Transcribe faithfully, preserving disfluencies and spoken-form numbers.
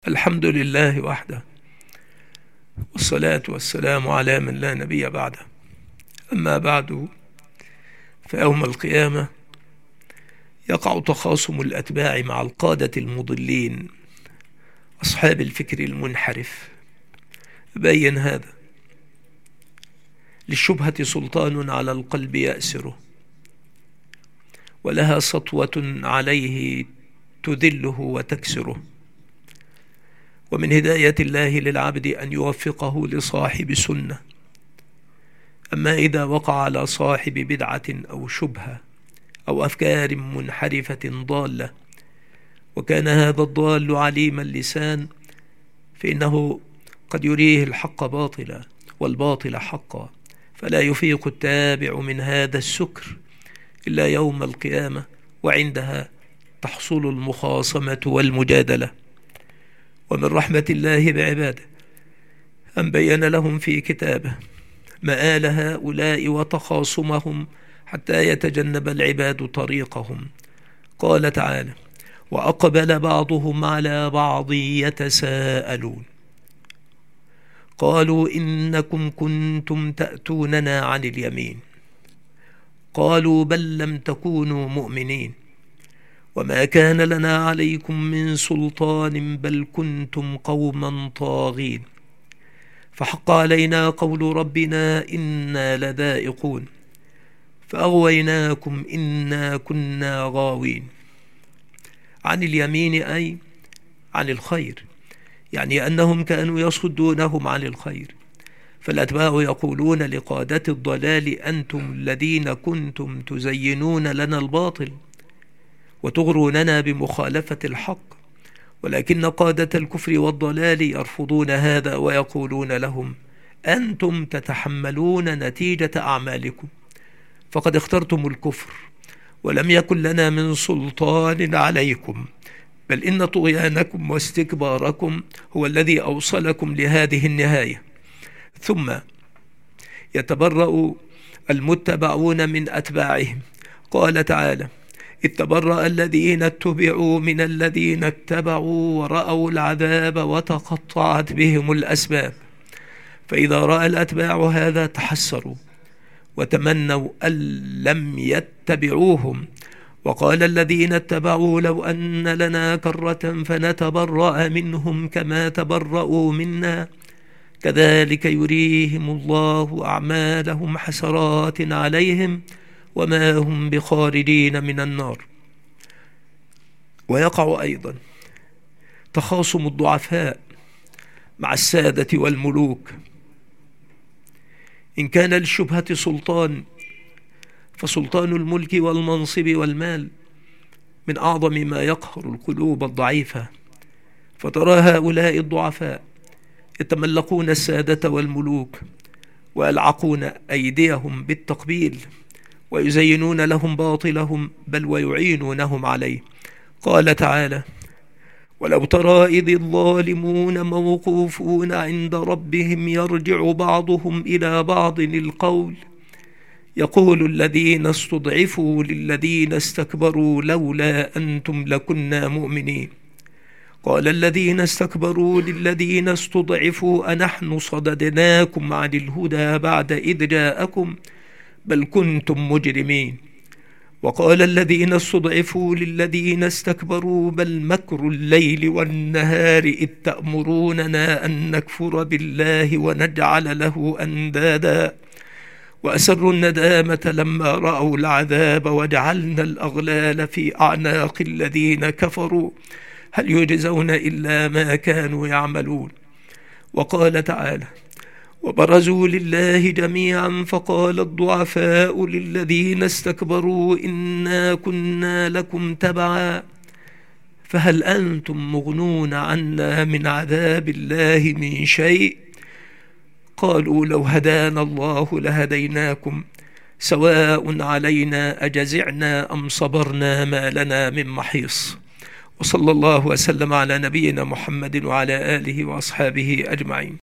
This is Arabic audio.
الحمد لله وحده، والصلاة والسلام على من لا نبي بعده. أما بعد، فيوم القيامة يقع تخاصم الأتباع مع القادة المضلين أصحاب الفكر المنحرف. بين هذا: للشبهة سلطان على القلب يأسره، ولها سطوة عليه تذله وتكسره. ومن هداية الله للعبد أن يوفقه لصاحب سنة. أما إذا وقع على صاحب بدعة أو شبهة أو أفكار منحرفة ضالة، وكان هذا الضال عليم اللسان، فإنه قد يريه الحق باطلا والباطل حقا، فلا يفيق التابع من هذا السكر إلا يوم القيامة، وعندها تحصل المخاصمة والمجادلة. ومن رحمة الله بعباده أن بين لهم في كتابه مآل هؤلاء وتخاصمهم حتى يتجنب العباد طريقهم. قال تعالى: وأقبل بعضهم على بعض يتساءلون قالوا إنكم كنتم تأتوننا عن اليمين قالوا بل لم تكونوا مؤمنين وما كان لنا عليكم من سلطان بل كنتم قوما طاغين فحق علينا قول ربنا إنا لذائقون فأغويناكم إنا كنا غاوين. عن اليمين أي عن الخير، يعني أنهم كانوا يصدونهم عن الخير. فالأتباع يقولون لقادة الضلال: أنتم الذين كنتم تزينون لنا الباطل وتغروننا بمخالفة الحق. ولكن قادة الكفر والضلال يرفضون هذا ويقولون لهم: أنتم تتحملون نتيجة أعمالكم، فقد اخترتم الكفر ولم يكن لنا من سلطان عليكم، بل إن طغيانكم واستكباركم هو الذي أوصلكم لهذه النهاية. ثم يتبرأ المتبعون من أتباعهم. قال تعالى: إذ تبرأ الذين اتبعوا من الذين اتبعوا ورأوا العذاب وتقطعت بهم الأسباب. فإذا رأى الأتباع هذا تحسروا وتمنوا أن لم يتبعوهم. وقال الذين اتبعوا: لو أن لنا كرة فنتبرأ منهم كما تبرأوا منا كذلك يريهم الله أعمالهم حسرات عليهم وما هم بخارجين من النار. ويقع أيضا تخاصم الضعفاء مع السادة والملوك. إن كان للشبهة سلطان، فسلطان الملك والمنصب والمال من أعظم ما يقهر القلوب الضعيفة. فترى هؤلاء الضعفاء يتملقون السادة والملوك ويلعقون أيديهم بالتقبيل ويزينون لهم باطلهم، بل ويعينونهم عليه. قال تعالى: ولو ترى إذ الظالمون موقوفون عند ربهم يرجع بعضهم إلى بعض القول يقول الذين استضعفوا للذين استكبروا لولا أنتم لكنا مؤمنين قال الذين استكبروا للذين استضعفوا أنحن صددناكم عن الهدى بعد إذ جاءكم بل كنتم مجرمين. وقال الذين استضعفوا للذين استكبروا بل مكر الليل والنهار إذ تأمروننا أن نكفر بالله ونجعل له أندادا وأسروا الندامة لما رأوا العذاب وجعلنا الأغلال في أعناق الذين كفروا هل يجزون إلا ما كانوا يعملون. وقال تعالى: وبرزوا لله جميعا فقال الضعفاء للذين استكبروا إنا كنا لكم تبعا فهل أنتم مغنون عنا من عذاب الله من شيء قالوا لو هدانا الله لهديناكم سواء علينا أجزعنا أم صبرنا ما لنا من محيص. وصلى الله وسلم على نبينا محمد وعلى آله وأصحابه أجمعين.